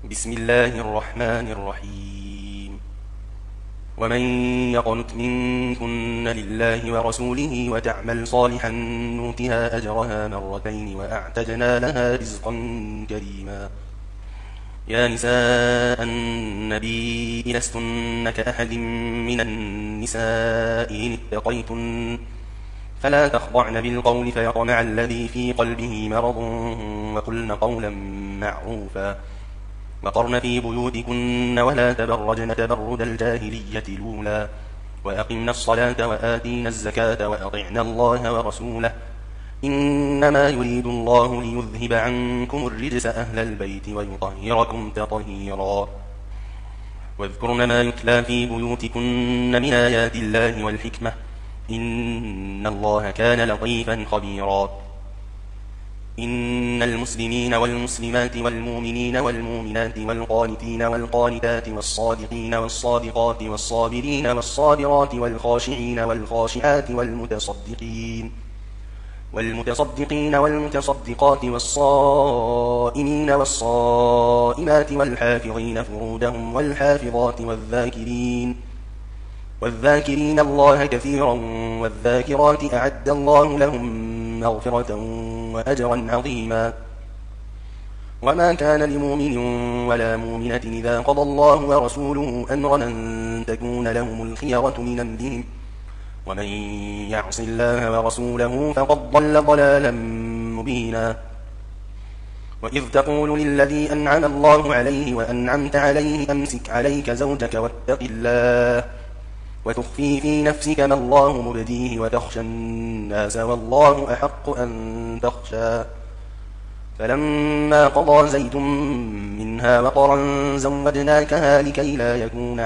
بسم الله الرحمن الرحيم. ومن يقنت منكن لله ورسوله وتعمل صالحا نؤتها أجرها مرتين وأعتدنا لها رزقا كريما. يا نساء النبي لستن كأحد من النساء إن اتقيتن فلا تخضعن بالقول فيطمع الذي في قلبه مرض وقلن قولا معروفا وقرن في بيوتكن ولا تبرجن تبرج الجاهلية الأولى وأقمن الصلاة وآتينا الزكاة وأطعنا الله ورسوله إنما يريد الله ليذهب عنكم الرجس أهل البيت ويطهركم تطهيرا. واذكرن ما يتلى في بيوتكن من آيات الله والحكمة إن الله كان لطيفا خبيرا. إن المسلمين والمسلمات والمؤمنين والمؤمنات والقانتين والقانتات والصادقين والصادقات والصابرين والصابرات والخاشعين والخاشعات والمتصدقين والمتصدقات والصائمين والصائمات والحافظين فروجهم والحافظات والذاكرين الله كثيرا والذاكرات أعد الله لهم مغفرة وأجرا عظيما. وما كان لمؤمن ولا مؤمنة إذا قضى الله ورسوله أمرا أن تكون لهم الخيرة من أمرهم ومن يعص الله ورسوله فقد ضل ضلالا مبينا. وإذ تقول للذي أنعم الله عليه وأنعمت عليه أمسك عليك زوجك واتق الله وتخفي في نفسك ما الله مبديه وتخشى الناس والله أحق أن تخشى فلما قضى زيد منها وطرا زوجناكها لكي لا يكون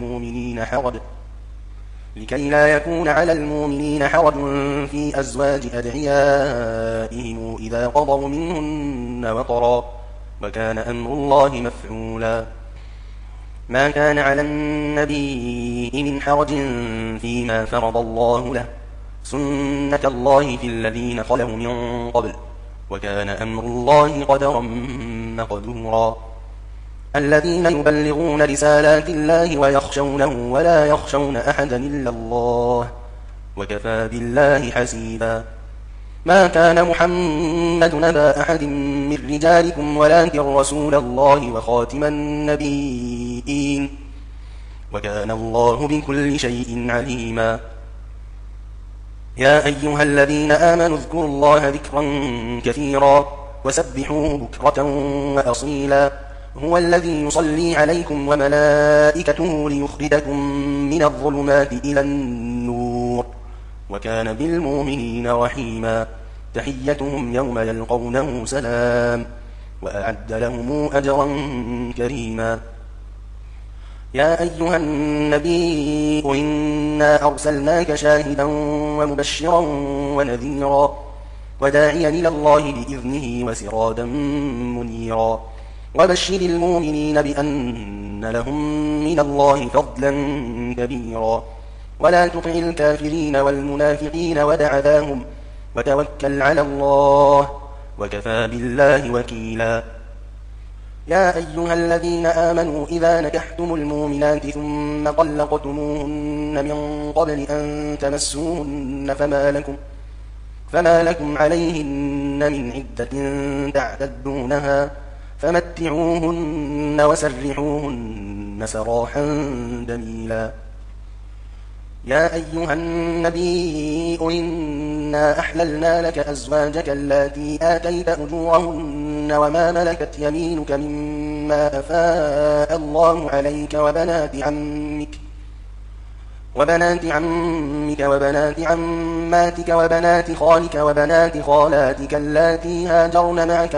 على المؤمنين حرج في أزواج أدعيائهم إذا قضوا منهن وطرا وكان أمر الله مفعولا. ما كان على النبي من حرج فيما فرض الله له سنة الله في الذين خلوا من قبل وكان أمر الله قدرا مقدورا. الذين يبلغون رسالات الله ويخشونه ولا يخشون أحدا إلا الله وكفى بالله حسيبا. ما كان محمد نبا أحد من رجالكم ولكن رسول الله وخاتم النبيين وكان الله بكل شيء عليما. يا أيها الذين آمنوا اذكروا الله ذكرا كثيرا وسبحوه بكرة وأصيلا. هو الذي يصلي عليكم وملائكته ليخرجكم من الظلمات إلى النور وكان بالمؤمنين رحيما. تحيتهم يوم يلقونه سلام وأعد لهم أجرا كريما. يا أيها النبي إنا أرسلناك شاهدا ومبشرا ونذيرا وداعيا إلى الله بإذنه وسرادا منيرا. وبشر المؤمنين بأن لهم من الله فضلا كبيرا. ولا تطع الكافرين والمنافقين ودع ذاهم وتوكل على الله وكفى بالله وكيلا. يا أيها الذين آمنوا إذا نكحتم المؤمنات ثم طلقتموهن من قبل أن تمسوهن فما لكم عليهن من عدة تعتدونها فمتعوهن وسرحوهن سراحا جميلا. يا أيها النبي إنا أحللنا لك أزواجك اللاتي آتيت أجورهن وما ملكت يمينك مما أفاء الله عليك وبنات عمك وبنات عماتك وبنات خالك وبنات خالاتك اللاتي هاجرن معك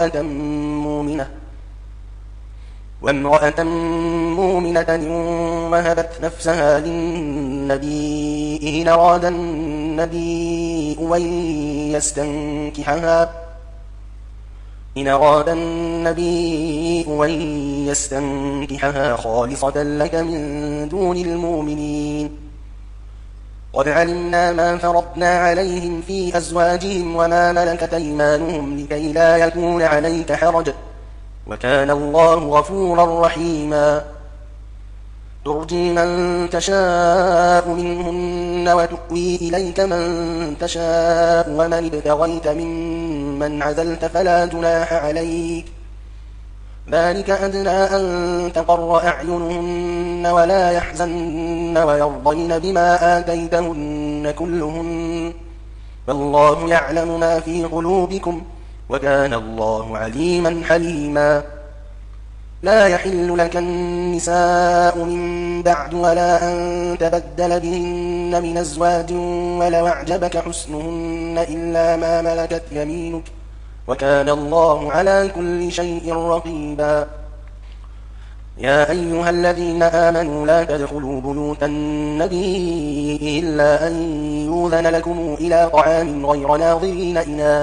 وامرأة مؤمنة وهبت نفسها للنبي إن أراد النبي أن يستنكحها خالصة لك من دون المؤمنين. قد علمنا ما فرضنا عليهم في أزواجهم وما ملكت أيمانهم لكي لا يكون عليك حرج وكان الله غفورا رحيما ترجي من تشاء منهن وتؤوي إليك من تشاء ومن ابتغيت ممن عزلت فلا جناح عليك ذلك أدنى أن تقر أعينهن ولا يحزن ويرضين بما آتيتهن كلهن والله يعلم ما في قلوبكم وكان الله عليما حليما لا يحل لك النساء من بعد ولا أن تبدل بهن من أزواج ولو أعجبك حسنهن إلا ما ملكت يمينك وكان الله على كل شيء رقيبا يا أيها الذين آمنوا لا تدخلوا بيوت النبي إلا أن يؤذن لكم إلى طعام غير ناظرين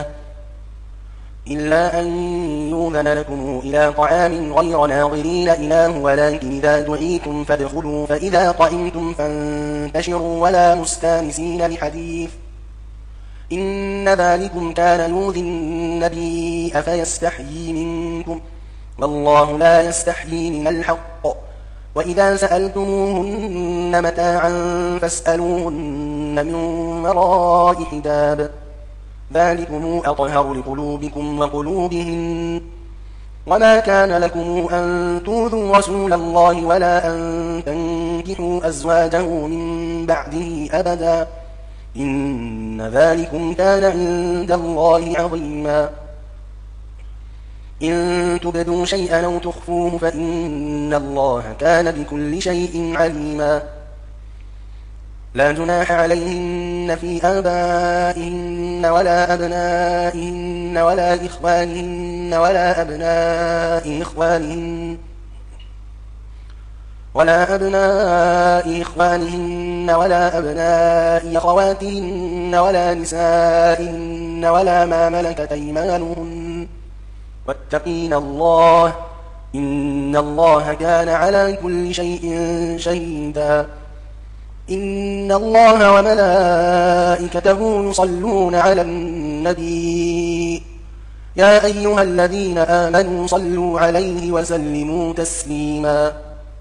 إناه ولكن إذا دعيتم فادخلوا فإذا طعمتم فانتشروا ولا مستانسين لحديث إن ذلكم كان يؤذي النبي أفيستحيي منكم والله لا يستحيي من الحق وإذا سألتموهن متاعا فاسألوهن من وراء حجاب ذلكم أطهر لقلوبكم وقلوبهن وما كان لكم أن تؤذوا رسول الله ولا أن تنكحوا أزواجه من بعده أبدا إن ذلكم كان عند الله عظيما إن تبدوا شيئا أو تخفوه فإن الله كان بكل شيء عليما لا جناح عليهن في آبائهن ولا أبنائهن ولا إخوانهن ولا أبناء إخوانهن ولا أبناء أخواتهن ولا نسائهن ولا ما ملكت أيمانهن واتقين الله إن الله كان على كل شيء شهيدا إن الله وملائكته يصلون على النبي يا أيها الذين آمنوا صلوا عليه وسلموا تسليما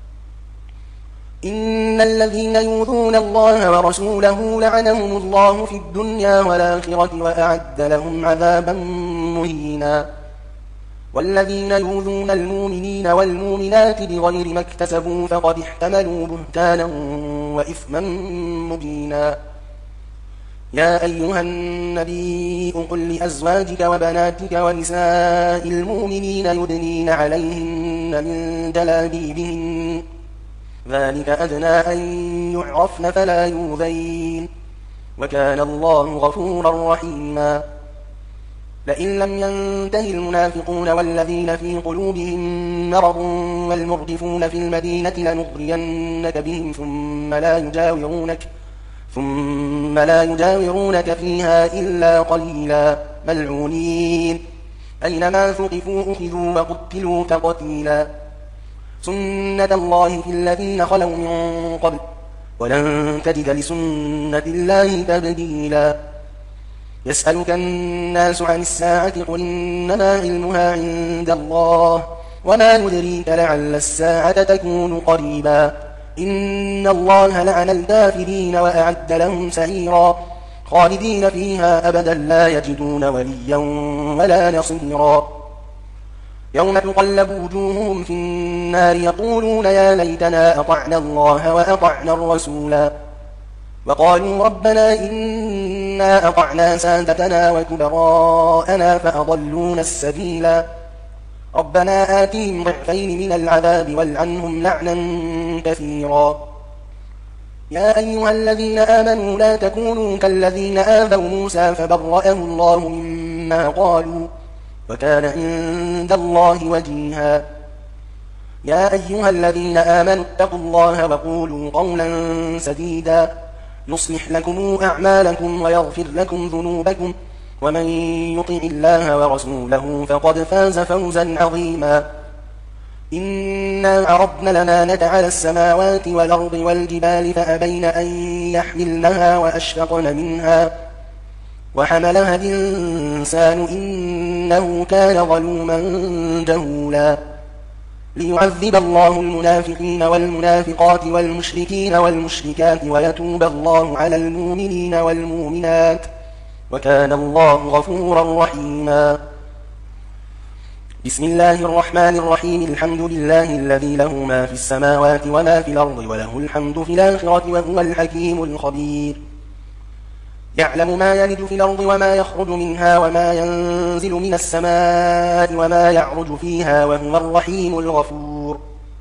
إن الذين يؤذون الله ورسوله لعنهم الله في الدنيا والآخرة وأعد لهم عذابا مهينا والذين يؤذون المؤمنين والمؤمنات بغير ما اكتسبوا فقد احتملوا بهتانا وإثما مبينا يا أيها النبي قل لأزواجك وبناتك ونساء المؤمنين يدنين عليهن من جلابيبهن ذلك أدنى أن يعرفن فلا يؤذين وكان الله غفورا رحيما لئن لم ينته المنافقون والذين في قلوبهم مرض والمرجفون في المدينة لنغرينك بهم ثم لا يجاورونك فيها إلا قليلا ملعونين أينما ثقفوا أخذوا وقتلوا تقتيلا سنة الله في الذين خلوا من قبل ولن تجد لسنة الله تبديلا يسألك الناس عن الساعة قل إنما علمها عند الله وما يدريك لعل الساعة تكون قريبا إن الله لعن الكافرين وأعد لهم سعيرا خالدين فيها أبدا لا يجدون وليا ولا نصيرا يوم تقلب وجوههم في النار يقولون يا ليتنا أطعنا الله وأطعنا الرسولا وقالوا ربنا إنا أطعنا سادتنا وكبراءنا فأضلونا السبيلا ربنا آتهم ضعفين من العذاب والعنهم لعنا كثيرا يا أيها الذين آمنوا لا تكونوا كالذين آذوا موسى فبرأه الله مما قالوا وكان عند الله وجيها يا أيها الذين آمنوا اتقوا الله وقولوا قولا سديدا يصلح لكم أعمالكم ويغفر لكم ذنوبكم ومن يطع الله ورسوله فقد فاز فوزا عظيما إنا عرضنا الأمانة على السماوات والأرض والجبال فأبين أن يحملنها وحملها الإنسان إنه كان ظلوما جهولا ليعذب الله المنافقين والمنافقات والمشركين والمشركات ويتوب الله على المؤمنين والمؤمنات وكان الله غفورا رحيما. بسم الله الرحمن الرحيم. الحمد لله الذي له ما في السماوات وما في الأرض وله الحمد في الآخرة وهو الحكيم الخبير. يعلم ما يلج في الأرض وما يخرج منها وما ينزل من السماء وما يعرج فيها وهو الرحيم الغفور.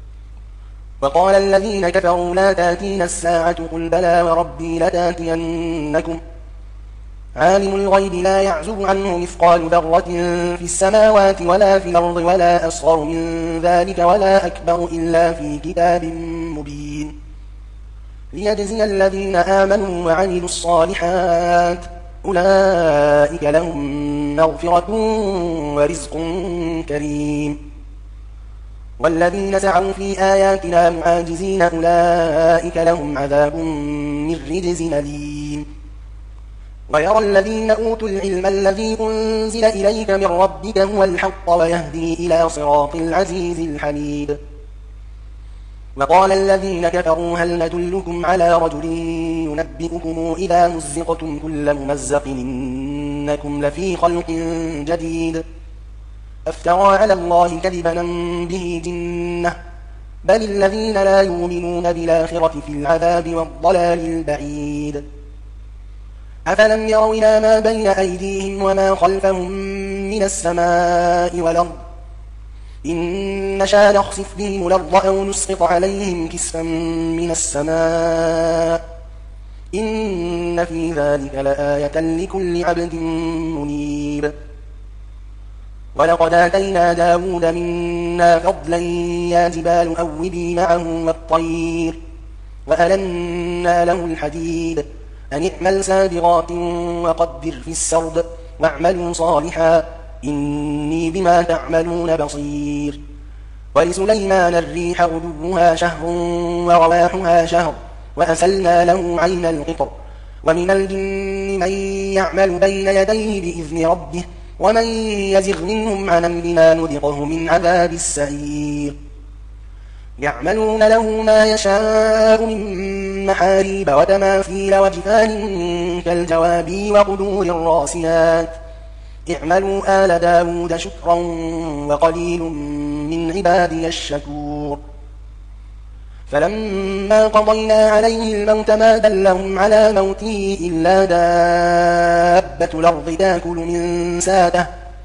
وقال الذين كفروا لا تأتينا الساعة قل بلى وربي لتأتينكم عالم الغيب لا يعزب عنه مثقال ذرة في السماوات ولا في الأرض ولا أصغر من ذلك ولا أكبر إلا في كتاب مبين ليجزي الذين آمنوا وعملوا الصالحات أولئك لهم مغفرة ورزق كريم. والذين سعوا في آياتنا معاجزين أولئك لهم عذاب من رجز أليم. ويرى الذين أوتوا العلم الذي أنزل إليك من ربك هو الحق ويهدي إلى صراط العزيز الحميد. وقال الذين كفروا هل ندلكم على رجل ينبئكم إذا مزقتم كل ممزق إنكم لفي خلق جديد أفترى على الله كذبا به جنة بل الذين لا يؤمنون بالآخرة في العذاب والضلال البعيد. أفلم يروا إلى ما بين أيديهم وما خلفهم من السماء والأرض إن نشأ نخسف بهم الأرض أو نسقط عليهم كسفا من السماء إن في ذلك لآية لكل عبد منيب. ولقد آتينا داود منا فضلا يا جبال أوبي معه والطير وألنا له الحديد أن اعمل سابغات وقدر في السرد واعملوا صالحا إني بما تعملون بصير. ولسليمان الريح غدوها شهر ورواحها شهر وأسلنا له عين القطر ومن الجن من يعمل بين يديه بإذن ربه ومن يزغ منهم عن أمرنا نذقه من عذاب السعير. يعملون له ما يشاء من محاريب وتماثيل وجفان كالجواب وقدور الراسيات اعملوا آل داود شكرا وقليل من عبادي الشكور. فلما قضينا عليه الموت ما دلهم على موته إلا دابة الأرض تأكل من ساته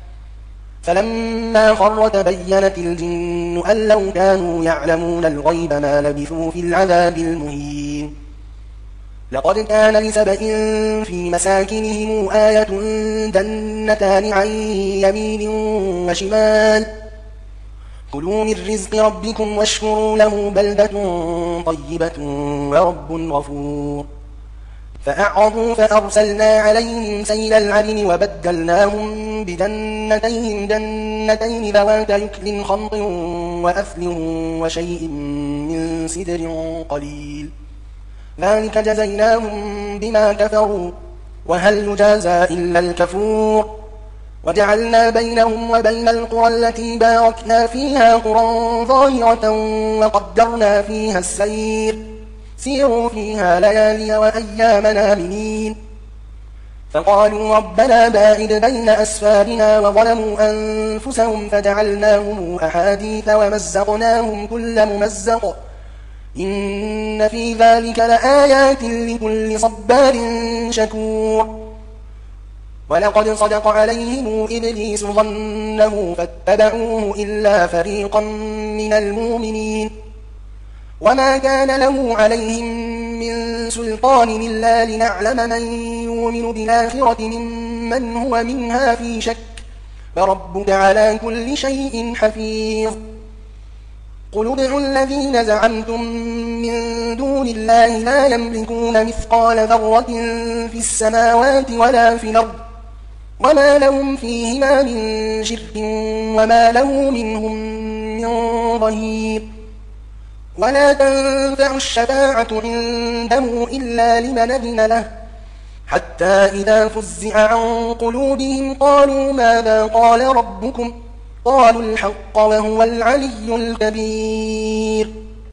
فلما خر تبينت الجن أن لو كانوا يعلمون الغيب ما لبثوا في العذاب المهين. لقد كان لسبإ في مساكنهم آية جنتان عن يمين وشمال كلوا من رزق ربكم واشكروا له بلدة طيبة ورب غفور. فأعرضوا فأرسلنا عليهم سيل العرم وبدلناهم بجنتين جنتين ذوات يكل خمط وأثل وشيء من سدر قليل ذلك جزيناهم بما كفروا وهل يجازى إلا الكفور. وجعلنا بينهم وبين القرى التي باركنا فيها قرى ظاهرة وقدرنا فيها السير سيروا فيها ليالي وأيام آمنين. فقالوا ربنا باعد بين أسفارنا وظلموا أنفسهم فجعلناهم أحاديث ومزقناهم كل ممزق إن في ذلك لآيات لكل صبار شكور. ولقد صدق عليهم إبليس ظنه فاتبعوه إلا فريقا من المؤمنين وما كان له عليهم من سلطان إلا لنعلم من يؤمن بالآخرة ممن هو منها في شك فربك على كل شيء حفيظ. قل ادعوا الذين زعمتم من دون الله لا يملكون مثقال ذرة في السماوات ولا في الأرض وما لهم فيهما من شرك وما له منهم من ظهير. ولا تنفع الشفاعة عنده إلا لمن أذن له حتى إذا فزع عن قلوبهم قالوا ماذا قال ربكم قالوا الحق وهو العلي الكبير